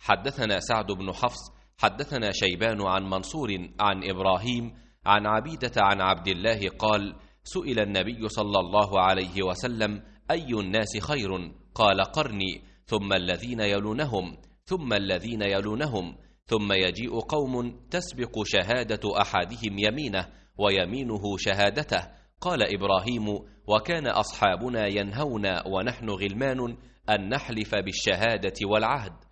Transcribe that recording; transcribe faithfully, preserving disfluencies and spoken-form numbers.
حدثنا سعد بن حفص حدثنا شيبان عن منصور عن إبراهيم عن عبيدة عن عبد الله قال: سئل النبي صلى الله عليه وسلم: أي الناس خير؟ قال: قرني، ثم الذين يلونهم، ثم الذين يلونهم، ثم يجيء قوم تسبق شهادة أحدهم يمينه ويمينه شهادته. قال إبراهيم: وكان أصحابنا ينهون ونحن غلمان أن نحلف بالشهادة والعهد.